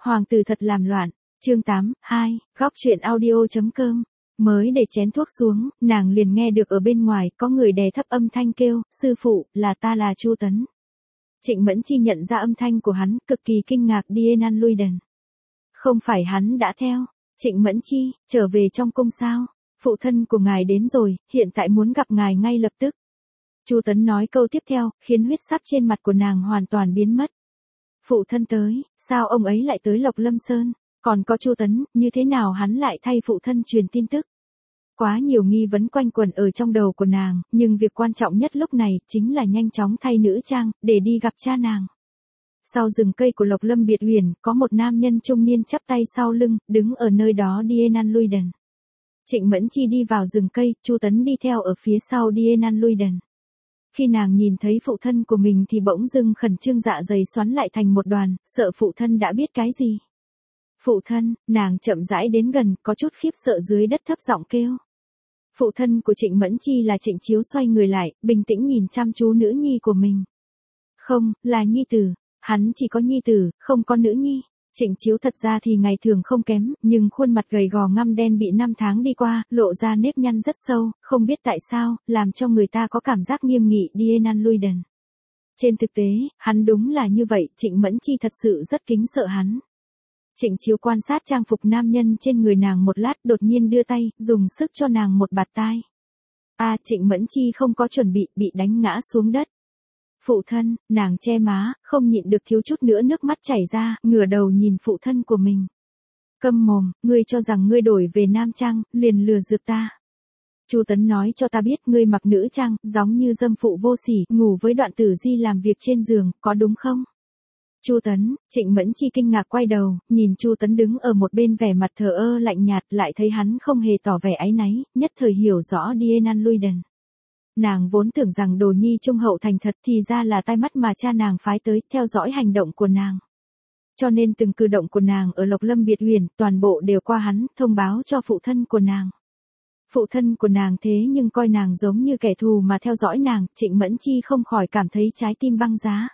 Hoàng tử thật làm loạn. Chương 8, 2, góc truyện audio.com. Mới để chén thuốc xuống, nàng liền nghe được ở bên ngoài có người đè thấp âm thanh kêu, sư phụ, là ta là Chu Tấn. Trịnh Mẫn Chi nhận ra âm thanh của hắn, cực kỳ kinh ngạc Điên Luyden. Không phải hắn đã theo. Trịnh Mẫn Chi, trở về trong cung sao? Phụ thân của ngài đến rồi, hiện tại muốn gặp ngài ngay lập tức. Chu Tấn nói câu tiếp theo, khiến huyết sắc trên mặt của nàng hoàn toàn biến mất. Phụ thân tới, sao ông ấy lại tới Lộc Lâm Sơn? Còn có Chu Tấn, như thế nào hắn lại thay phụ thân truyền tin tức? Quá nhiều nghi vấn quanh quẩn ở trong đầu của nàng, nhưng việc quan trọng nhất lúc này chính là nhanh chóng thay nữ trang, để đi gặp cha nàng. Sau rừng cây của Lộc Lâm Biệt Huyền, có một nam nhân trung niên chắp tay sau lưng, đứng ở nơi đó Điên Luyden. Trịnh Mẫn Chi đi vào rừng cây, Chu Tấn đi theo ở phía sau Điên Luyden. Khi nàng nhìn thấy phụ thân của mình thì bỗng dưng khẩn trương dạ dày xoắn lại thành một đoàn, sợ phụ thân đã biết cái gì. Phụ thân, nàng chậm rãi đến gần, có chút khiếp sợ dưới đất thấp giọng kêu. Phụ thân của Trịnh Mẫn Chi là Trịnh Chiếu xoay người lại, bình tĩnh nhìn chăm chú nữ nhi của mình. Không, là nhi tử, hắn chỉ có nhi tử, không có nữ nhi. Trịnh Chiếu thật ra thì ngày thường không kém, nhưng khuôn mặt gầy gò ngăm đen bị 5 tháng đi qua, lộ ra nếp nhăn rất sâu, không biết tại sao, làm cho người ta có cảm giác nghiêm nghị Điên Luyden. Trên thực tế, hắn đúng là như vậy, Trịnh Mẫn Chi thật sự rất kính sợ hắn. Trịnh Chiếu quan sát trang phục nam nhân trên người nàng một lát, đột nhiên đưa tay, dùng sức cho nàng một bạt tai. Trịnh Mẫn Chi không có chuẩn bị đánh ngã xuống đất. Phụ thân, nàng che má, không nhịn được thiếu chút nữa nước mắt chảy ra, ngửa đầu nhìn phụ thân của mình. Câm mồm, ngươi cho rằng ngươi đổi về nam trang, liền lừa gạt ta. Chu Tấn nói cho ta biết ngươi mặc nữ trang, giống như dâm phụ vô sỉ, ngủ với Đoạn Tử Di làm việc trên giường, có đúng không? Chu Tấn, Trịnh Mẫn Chi kinh ngạc quay đầu, nhìn Chu Tấn đứng ở một bên vẻ mặt thờ ơ lạnh nhạt, lại thấy hắn không hề tỏ vẻ áy náy, nhất thời hiểu rõ Điên Luyden. Nàng vốn tưởng rằng đồ nhi trung hậu thành thật thì ra là tai mắt mà cha nàng phái tới, theo dõi hành động của nàng. Cho nên từng cử động của nàng ở Lộc Lâm Biệt Huyền, toàn bộ đều qua hắn, thông báo cho phụ thân của nàng. Phụ thân của nàng thế nhưng coi nàng giống như kẻ thù mà theo dõi nàng, Trịnh Mẫn Chi không khỏi cảm thấy trái tim băng giá.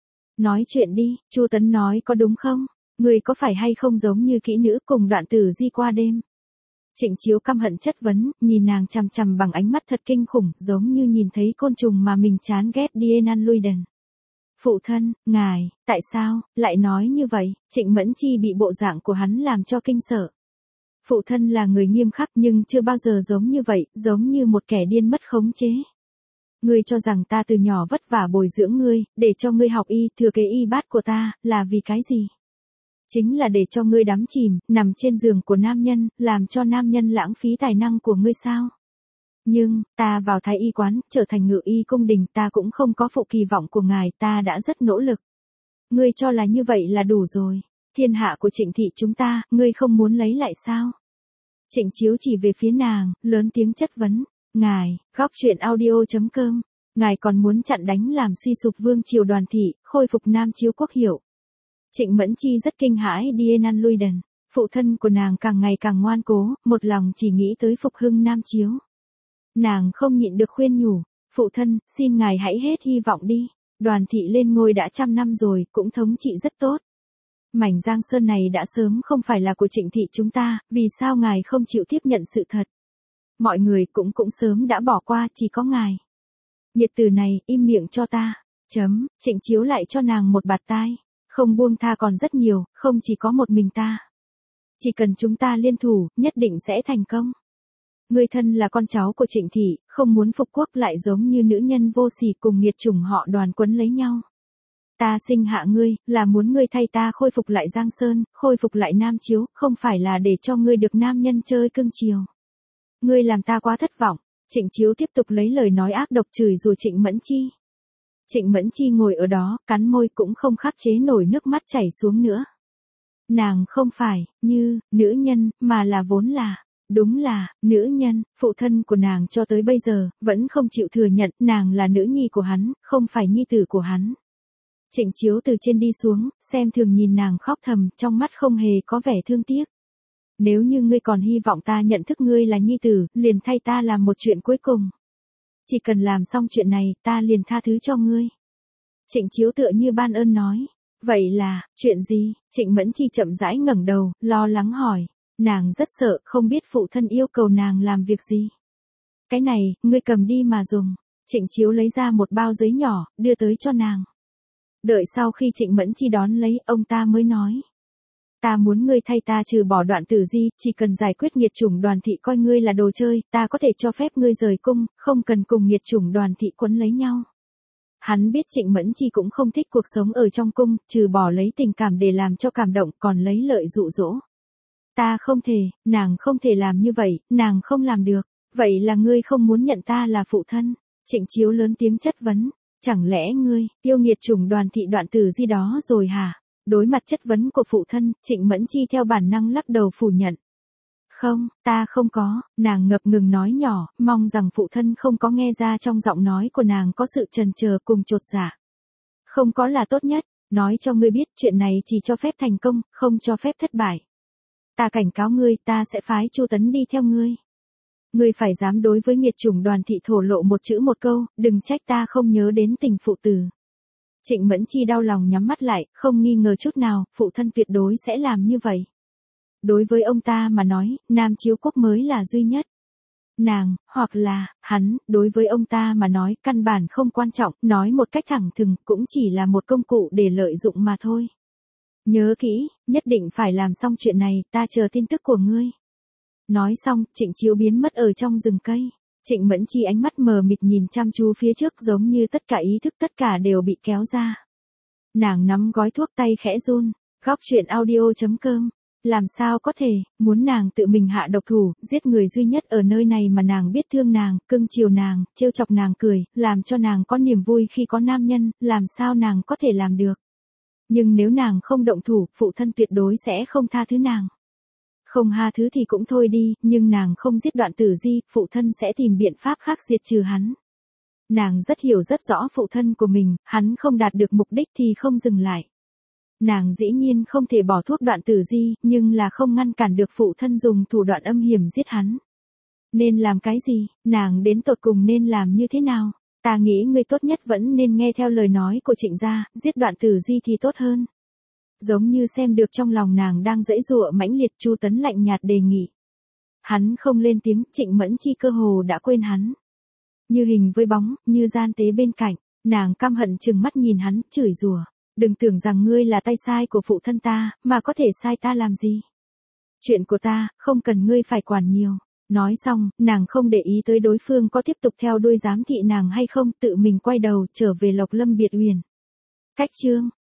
Nói chuyện đi, Chu Tấn nói có đúng không? Người có phải hay không giống như kỹ nữ cùng Đoạn Tử Di qua đêm? Trịnh Chiếu căm hận chất vấn, nhìn nàng chằm chằm bằng ánh mắt thật kinh khủng, giống như nhìn thấy côn trùng mà mình chán ghét Điên Luyden. Phụ thân, ngài, tại sao, lại nói như vậy? Trịnh Mẫn Chi bị bộ dạng của hắn làm cho kinh sợ. Phụ thân là người nghiêm khắc nhưng chưa bao giờ giống như vậy, giống như một kẻ điên mất khống chế. Ngươi cho rằng ta từ nhỏ vất vả bồi dưỡng ngươi, để cho ngươi học y, thừa kế y bát của ta, là vì cái gì? Chính là để cho ngươi đắm chìm, nằm trên giường của nam nhân, làm cho nam nhân lãng phí tài năng của ngươi sao? Nhưng, ta vào Thái y quán, trở thành ngự y cung đình, ta cũng không có phụ kỳ vọng của ngài, ta đã rất nỗ lực. Ngươi cho là như vậy là đủ rồi. Thiên hạ của Trịnh thị chúng ta, ngươi không muốn lấy lại sao? Trịnh Chiếu chỉ về phía nàng, lớn tiếng chất vấn. Ngài, góc truyện audio.com, ngài còn muốn chặn đánh làm suy sụp vương triều Đoàn thị, khôi phục Nam Chiếu quốc hiệu. Trịnh Mẫn Chi rất kinh hãi Điên Luyden, phụ thân của nàng càng ngày càng ngoan cố, một lòng chỉ nghĩ tới phục hưng Nam Chiếu. Nàng không nhịn được khuyên nhủ, phụ thân, xin ngài hãy hết hy vọng đi, Đoàn thị lên ngôi đã 100 năm rồi, cũng thống trị rất tốt. Mảnh Giang Sơn này đã sớm không phải là của Trịnh thị chúng ta, vì sao ngài không chịu tiếp nhận sự thật? Mọi người cũng sớm đã bỏ qua, chỉ có ngài. Nhiệt tử này, im miệng cho ta. Trịnh Chiếu lại cho nàng một bạt tai. Không buông tha còn rất nhiều, không chỉ có một mình ta. Chỉ cần chúng ta liên thủ, nhất định sẽ thành công. Ngươi thân là con cháu của Trịnh thị, không muốn phục quốc lại giống như nữ nhân vô sỉ cùng nghiệt chủng họ Đoàn quấn lấy nhau. Ta sinh hạ ngươi, là muốn ngươi thay ta khôi phục lại Giang Sơn, khôi phục lại Nam Chiếu, không phải là để cho ngươi được nam nhân chơi cưng chiều. Ngươi làm ta quá thất vọng. Trịnh Chiếu tiếp tục lấy lời nói ác độc chửi rủa Trịnh Mẫn Chi. Trịnh Mẫn Chi ngồi ở đó, cắn môi cũng không khắc chế nổi nước mắt chảy xuống nữa. Nàng không phải, như, nữ nhân, mà là vốn là, đúng là, nữ nhân, phụ thân của nàng cho tới bây giờ, vẫn không chịu thừa nhận nàng là nữ nhi của hắn, không phải nhi tử của hắn. Trịnh Chiếu từ trên đi xuống, xem thường nhìn nàng khóc thầm, trong mắt không hề có vẻ thương tiếc. Nếu như ngươi còn hy vọng ta nhận thức ngươi là nhi tử, liền thay ta làm một chuyện cuối cùng. Chỉ cần làm xong chuyện này, ta liền tha thứ cho ngươi. Trịnh Chiếu tựa như ban ơn nói. Vậy là, chuyện gì? Trịnh Mẫn Chi chậm rãi ngẩng đầu, lo lắng hỏi. Nàng rất sợ, không biết phụ thân yêu cầu nàng làm việc gì. Cái này, ngươi cầm đi mà dùng. Trịnh Chiếu lấy ra một bao giấy nhỏ, đưa tới cho nàng. Đợi sau khi Trịnh Mẫn Chi đón lấy, ông ta mới nói. Ta muốn ngươi thay ta trừ bỏ Đoạn Tử Di, chỉ cần giải quyết nghiệt chủng Đoàn thị coi ngươi là đồ chơi, ta có thể cho phép ngươi rời cung, không cần cùng nghiệt chủng Đoàn thị quấn lấy nhau. Hắn biết Trịnh Mẫn Chi cũng không thích cuộc sống ở trong cung, trừ bỏ lấy tình cảm để làm cho cảm động, còn lấy lợi dụ dỗ. Ta không thể, nàng không thể làm như vậy, nàng không làm được. Vậy là ngươi không muốn nhận ta là phụ thân? Trịnh Chiếu lớn tiếng chất vấn. Chẳng lẽ ngươi, yêu nghiệt chủng Đoàn thị Đoạn Tử Di đó rồi hả? Đối mặt chất vấn của phụ thân, Trịnh Mẫn Chi theo bản năng lắc đầu phủ nhận. Không, ta không có, nàng ngập ngừng nói nhỏ, mong rằng phụ thân không có nghe ra trong giọng nói của nàng có sự chần chờ cùng chột dạ. Không có là tốt nhất, nói cho ngươi biết chuyện này chỉ cho phép thành công, không cho phép thất bại. Ta cảnh cáo ngươi, ta sẽ phái Chu Tấn đi theo ngươi. Ngươi phải dám đối với nghiệt chủng Đoàn thị thổ lộ một chữ một câu, đừng trách ta không nhớ đến tình phụ tử. Trịnh Mẫn Chi đau lòng nhắm mắt lại, không nghi ngờ chút nào, phụ thân tuyệt đối sẽ làm như vậy. Đối với ông ta mà nói, Nam Chiếu Quốc mới là duy nhất. Nàng, hoặc là, hắn, đối với ông ta mà nói, căn bản không quan trọng, nói một cách thẳng thừng, cũng chỉ là một công cụ để lợi dụng mà thôi. Nhớ kỹ, nhất định phải làm xong chuyện này, ta chờ tin tức của ngươi. Nói xong, Trịnh Chiếu biến mất ở trong rừng cây. Trịnh Mẫn Chi ánh mắt mờ mịt nhìn chăm chú phía trước giống như tất cả ý thức tất cả đều bị kéo ra. Nàng nắm gói thuốc tay khẽ run, góc chuyện audio.com. Làm sao có thể, muốn nàng tự mình hạ độc thủ, giết người duy nhất ở nơi này mà nàng biết thương nàng, cưng chiều nàng, trêu chọc nàng cười, làm cho nàng có niềm vui khi có nam nhân, làm sao nàng có thể làm được. Nhưng nếu nàng không động thủ, phụ thân tuyệt đối sẽ không tha thứ nàng. Không tha thứ thì cũng thôi đi, nhưng nàng không giết Đoạn Tử Di, phụ thân sẽ tìm biện pháp khác diệt trừ hắn. Nàng rất hiểu rất rõ phụ thân của mình, hắn không đạt được mục đích thì không dừng lại. Nàng dĩ nhiên không thể bỏ thuốc Đoạn Tử Di, nhưng là không ngăn cản được phụ thân dùng thủ đoạn âm hiểm giết hắn. Nên làm cái gì, nàng đến tột cùng nên làm như thế nào? Ta nghĩ ngươi tốt nhất vẫn nên nghe theo lời nói của Trịnh gia, giết Đoạn Tử Di thì tốt hơn. Giống như xem được trong lòng nàng đang giãy giụa mãnh liệt, Chu Tấn lạnh nhạt đề nghị. Hắn không lên tiếng, Trịnh Mẫn Chi cơ hồ đã quên hắn. Như hình với bóng, như gian tế bên cạnh, nàng căm hận trừng mắt nhìn hắn, chửi rủa. Đừng tưởng rằng ngươi là tay sai của phụ thân ta, mà có thể sai ta làm gì. Chuyện của ta, không cần ngươi phải quản nhiều. Nói xong, nàng không để ý tới đối phương có tiếp tục theo đuôi giám thị nàng hay không, tự mình quay đầu trở về Lộc Lâm Biệt Uyển. Cách chương